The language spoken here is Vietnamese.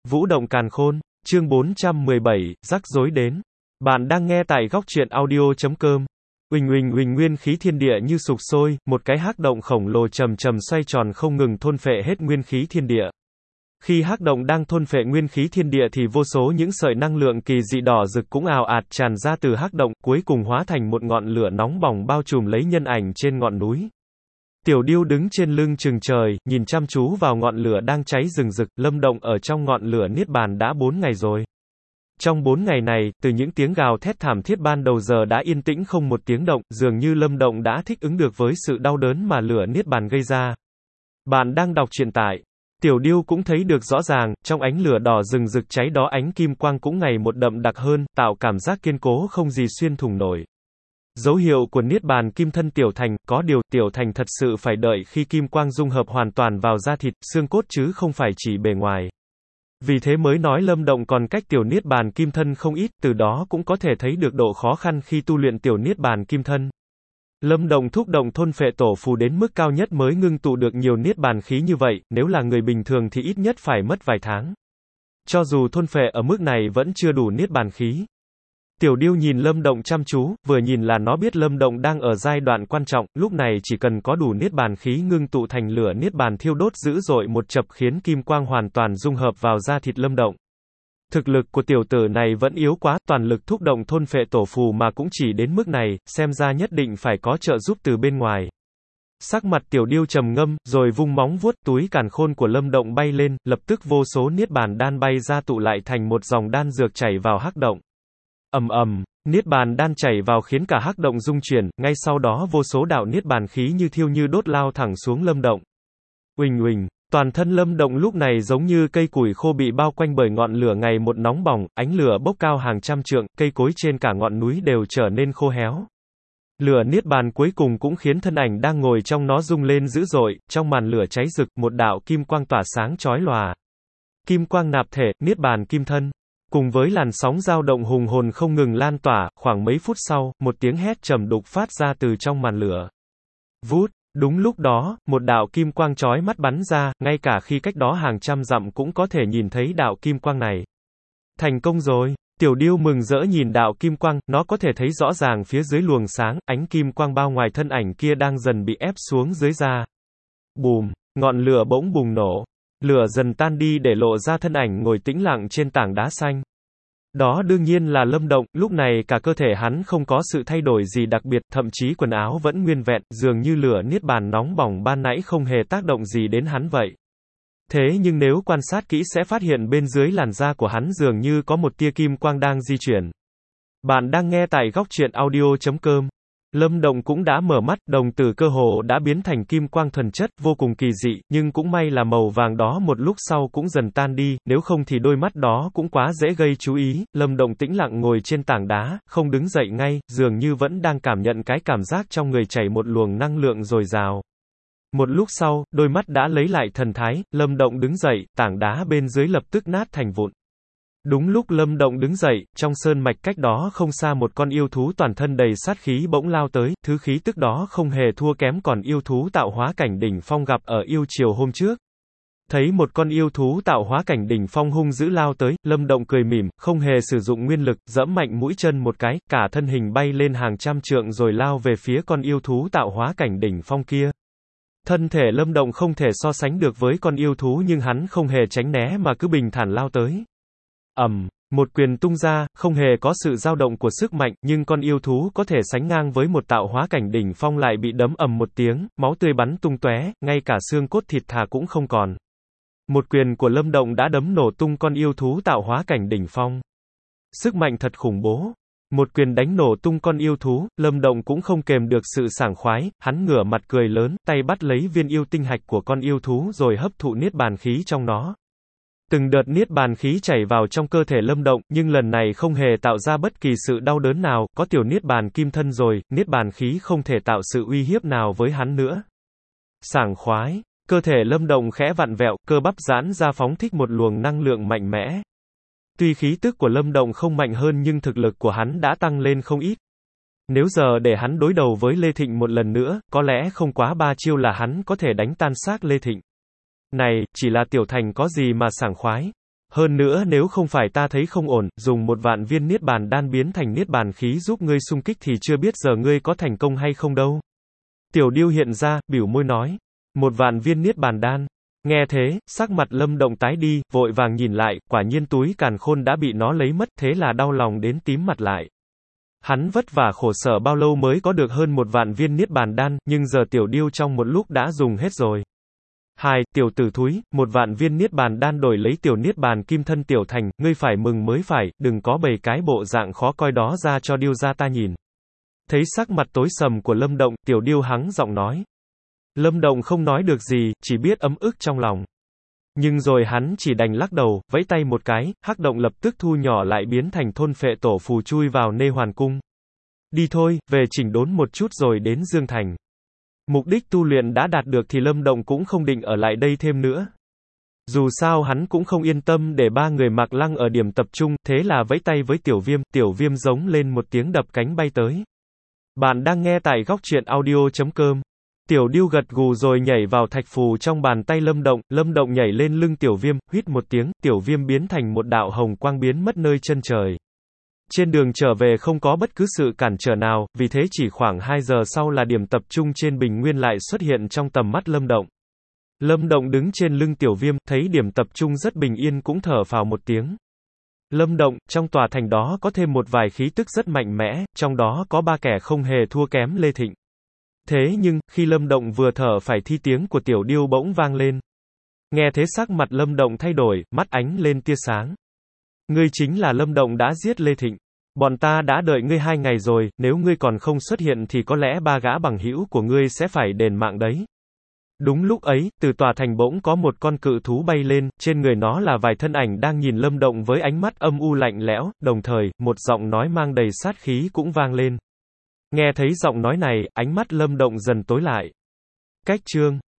Vũ động càn khôn, chương 417, rắc rối đến. Bạn đang nghe tại góc truyện audio.com. Uỳnh uỳnh uỳnh, nguyên khí thiên địa như sục sôi, một cái hắc động khổng lồ chầm chầm xoay tròn không ngừng thôn phệ hết nguyên khí thiên địa. Khi hắc động đang thôn phệ nguyên khí thiên địa thì vô số những sợi năng lượng kỳ dị đỏ rực cũng ào ạt tràn ra từ hắc động, cuối cùng hóa thành một ngọn lửa nóng bỏng bao trùm lấy nhân ảnh trên ngọn núi. Tiểu Điêu đứng trên lưng chừng trời, nhìn chăm chú vào ngọn lửa đang cháy rừng rực. Lâm Động ở trong ngọn lửa niết bàn đã 4 ngày rồi. Trong 4 ngày này, từ những tiếng gào thét thảm thiết ban đầu giờ đã yên tĩnh không một tiếng động, dường như Lâm Động đã thích ứng được với sự đau đớn mà lửa niết bàn gây ra. Bạn đang đọc truyện tại. Tiểu Điêu cũng thấy được rõ ràng, trong ánh lửa đỏ rừng rực cháy đó ánh kim quang cũng ngày một đậm đặc hơn, tạo cảm giác kiên cố không gì xuyên thủng nổi. Dấu hiệu của niết bàn kim thân tiểu thành, có điều, tiểu thành thật sự phải đợi khi kim quang dung hợp hoàn toàn vào da thịt, xương cốt chứ không phải chỉ bề ngoài. Vì thế mới nói Lâm Động còn cách tiểu niết bàn kim thân không ít, từ đó cũng có thể thấy được độ khó khăn khi tu luyện tiểu niết bàn kim thân. Lâm Động thúc động thôn phệ tổ phù đến mức cao nhất mới ngưng tụ được nhiều niết bàn khí như vậy, nếu là người bình thường thì ít nhất phải mất vài tháng. Cho dù thôn phệ ở mức này vẫn chưa đủ niết bàn khí. Tiểu Điêu nhìn Lâm Động chăm chú, vừa nhìn là nó biết Lâm Động đang ở giai đoạn quan trọng, lúc này chỉ cần có đủ niết bàn khí ngưng tụ thành lửa niết bàn thiêu đốt dữ dội một chập khiến kim quang hoàn toàn dung hợp vào da thịt Lâm Động. Thực lực của tiểu tử này vẫn yếu quá, toàn lực thúc động thôn phệ tổ phù mà cũng chỉ đến mức này, xem ra nhất định phải có trợ giúp từ bên ngoài. Sắc mặt Tiểu Điêu trầm ngâm, rồi vung móng vuốt, túi càn khôn của Lâm Động bay lên, lập tức vô số niết bàn đan bay ra tụ lại thành một dòng đan dược chảy vào hắc động. Ầm ầm, niết bàn đan chảy vào khiến cả hắc động rung chuyển, ngay sau đó vô số đạo niết bàn khí như thiêu như đốt lao thẳng xuống Lâm Động. Uỳnh uỳnh, toàn thân Lâm Động lúc này giống như cây củi khô bị bao quanh bởi ngọn lửa ngày một nóng bỏng, ánh lửa bốc cao hàng trăm trượng, cây cối trên cả ngọn núi đều trở nên khô héo. Lửa niết bàn cuối cùng cũng khiến thân ảnh đang ngồi trong nó rung lên dữ dội, trong màn lửa cháy rực, một đạo kim quang tỏa sáng chói lòa. Kim quang nạp thể, niết bàn kim thân. Cùng với làn sóng dao động hùng hồn không ngừng lan tỏa, khoảng mấy phút sau, một tiếng hét trầm đục phát ra từ trong màn lửa. Vút, đúng lúc đó, một đạo kim quang chói mắt bắn ra, ngay cả khi cách đó hàng trăm dặm cũng có thể nhìn thấy đạo kim quang này. Thành công rồi! Tiểu Điêu mừng rỡ nhìn đạo kim quang, nó có thể thấy rõ ràng phía dưới luồng sáng, ánh kim quang bao ngoài thân ảnh kia đang dần bị ép xuống dưới da. Bùm, ngọn lửa bỗng bùng nổ. Lửa dần tan đi để lộ ra thân ảnh ngồi tĩnh lặng trên tảng đá xanh. Đó đương nhiên là Lâm Động, lúc này cả cơ thể hắn không có sự thay đổi gì đặc biệt, thậm chí quần áo vẫn nguyên vẹn, dường như lửa niết bàn nóng bỏng ban nãy không hề tác động gì đến hắn vậy. Thế nhưng nếu quan sát kỹ sẽ phát hiện bên dưới làn da của hắn dường như có một tia kim quang đang di chuyển. Bạn đang nghe tại góc truyện audio.com. Lâm Động cũng đã mở mắt, đồng tử cơ hồ đã biến thành kim quang thuần chất, vô cùng kỳ dị, nhưng cũng may là màu vàng đó một lúc sau cũng dần tan đi, nếu không thì đôi mắt đó cũng quá dễ gây chú ý. Lâm Động tĩnh lặng ngồi trên tảng đá, không đứng dậy ngay, dường như vẫn đang cảm nhận cái cảm giác trong người chảy một luồng năng lượng dồi dào. Một lúc sau, đôi mắt đã lấy lại thần thái, Lâm Động đứng dậy, tảng đá bên dưới lập tức nát thành vụn. Đúng lúc Lâm Động đứng dậy, trong sơn mạch cách đó không xa một con yêu thú toàn thân đầy sát khí bỗng lao tới, thứ khí tức đó không hề thua kém còn yêu thú tạo hóa cảnh đỉnh phong gặp ở yêu triều hôm trước. Thấy một con yêu thú tạo hóa cảnh đỉnh phong hung dữ lao tới, Lâm Động cười mỉm, không hề sử dụng nguyên lực, giẫm mạnh mũi chân một cái, cả thân hình bay lên hàng trăm trượng rồi lao về phía con yêu thú tạo hóa cảnh đỉnh phong kia. Thân thể Lâm Động không thể so sánh được với con yêu thú nhưng hắn không hề tránh né mà cứ bình thản lao tới. Một quyền tung ra, không hề có sự dao động của sức mạnh, nhưng con yêu thú có thể sánh ngang với một tạo hóa cảnh đỉnh phong lại bị đấm ầm một tiếng, máu tươi bắn tung tóe, ngay cả xương cốt thịt thà cũng không còn. Một quyền của Lâm Động đã đấm nổ tung con yêu thú tạo hóa cảnh đỉnh phong. Sức mạnh thật khủng bố. Một quyền đánh nổ tung con yêu thú, Lâm Động cũng không kềm được sự sảng khoái, hắn ngửa mặt cười lớn, tay bắt lấy viên yêu tinh hạch của con yêu thú rồi hấp thụ niết bàn khí trong nó. Từng đợt niết bàn khí chảy vào trong cơ thể Lâm Động, nhưng lần này không hề tạo ra bất kỳ sự đau đớn nào, có tiểu niết bàn kim thân rồi, niết bàn khí không thể tạo sự uy hiếp nào với hắn nữa. Sảng khoái, cơ thể Lâm Động khẽ vặn vẹo, cơ bắp giãn ra phóng thích một luồng năng lượng mạnh mẽ. Tuy khí tức của Lâm Động không mạnh hơn nhưng thực lực của hắn đã tăng lên không ít. Nếu giờ để hắn đối đầu với Lê Thịnh một lần nữa, có lẽ không quá 3 chiêu là hắn có thể đánh tan xác Lê Thịnh. Này, chỉ là tiểu thành có gì mà sảng khoái. Hơn nữa nếu không phải ta thấy không ổn, dùng 1.000.000 viên Niết Bàn đan biến thành Niết Bàn khí giúp ngươi xung kích thì chưa biết giờ ngươi có thành công hay không đâu. Tiểu Điêu hiện ra, bĩu môi nói. 1.000.000 viên Niết Bàn đan. Nghe thế, sắc mặt Lâm Động tái đi, vội vàng nhìn lại, quả nhiên túi càn khôn đã bị nó lấy mất, thế là đau lòng đến tím mặt lại. Hắn vất vả khổ sở bao lâu mới có được hơn 1.000.000 viên Niết Bàn đan, nhưng giờ Tiểu Điêu trong một lúc đã dùng hết rồi. Tiểu tử thúi, 1.000.000 viên Niết Bàn đan đổi lấy tiểu Niết Bàn kim thân tiểu thành, ngươi phải mừng mới phải, đừng có bày cái bộ dạng khó coi đó ra cho Điêu gia ta nhìn. Thấy sắc mặt tối sầm của Lâm Động, Tiểu Điêu hắng giọng nói. Lâm Động không nói được gì, chỉ biết ấm ức trong lòng. Nhưng rồi hắn chỉ đành lắc đầu, vẫy tay một cái, hắc động lập tức thu nhỏ lại biến thành thôn phệ tổ phù chui vào Nê Hoàn Cung. Đi thôi, về chỉnh đốn một chút rồi đến Dương Thành. Mục đích tu luyện đã đạt được thì Lâm Động cũng không định ở lại đây thêm nữa. Dù sao hắn cũng không yên tâm để 3 người Mạc Lăng ở điểm tập trung, thế là vẫy tay với Tiểu Viêm giống lên một tiếng đập cánh bay tới. Bạn đang nghe tại góc truyện audio.com. Tiểu Điêu gật gù rồi nhảy vào thạch phù trong bàn tay Lâm Động nhảy lên lưng Tiểu Viêm, huýt một tiếng, Tiểu Viêm biến thành một đạo hồng quang biến mất nơi chân trời. Trên đường trở về không có bất cứ sự cản trở nào, vì thế chỉ khoảng 2 giờ sau là điểm tập trung trên bình nguyên lại xuất hiện trong tầm mắt Lâm Động. Lâm Động đứng trên lưng Tiểu Viêm, thấy điểm tập trung rất bình yên cũng thở phào một tiếng. Lâm Động, trong tòa thành đó có thêm một vài khí tức rất mạnh mẽ, trong đó có 3 kẻ không hề thua kém Lê Thịnh. Thế nhưng, khi Lâm Động vừa thở phải thì tiếng của Tiểu Điêu bỗng vang lên. Nghe thế sắc mặt Lâm Động thay đổi, mắt ánh lên tia sáng. Ngươi chính là Lâm Động đã giết Lê Thịnh. Bọn ta đã đợi ngươi 2 ngày rồi, nếu ngươi còn không xuất hiện thì có lẽ 3 gã bằng hữu của ngươi sẽ phải đền mạng đấy. Đúng lúc ấy, từ tòa thành bỗng có một con cự thú bay lên, trên người nó là vài thân ảnh đang nhìn Lâm Động với ánh mắt âm u lạnh lẽo, đồng thời, một giọng nói mang đầy sát khí cũng vang lên. Nghe thấy giọng nói này, ánh mắt Lâm Động dần tối lại. Cách chương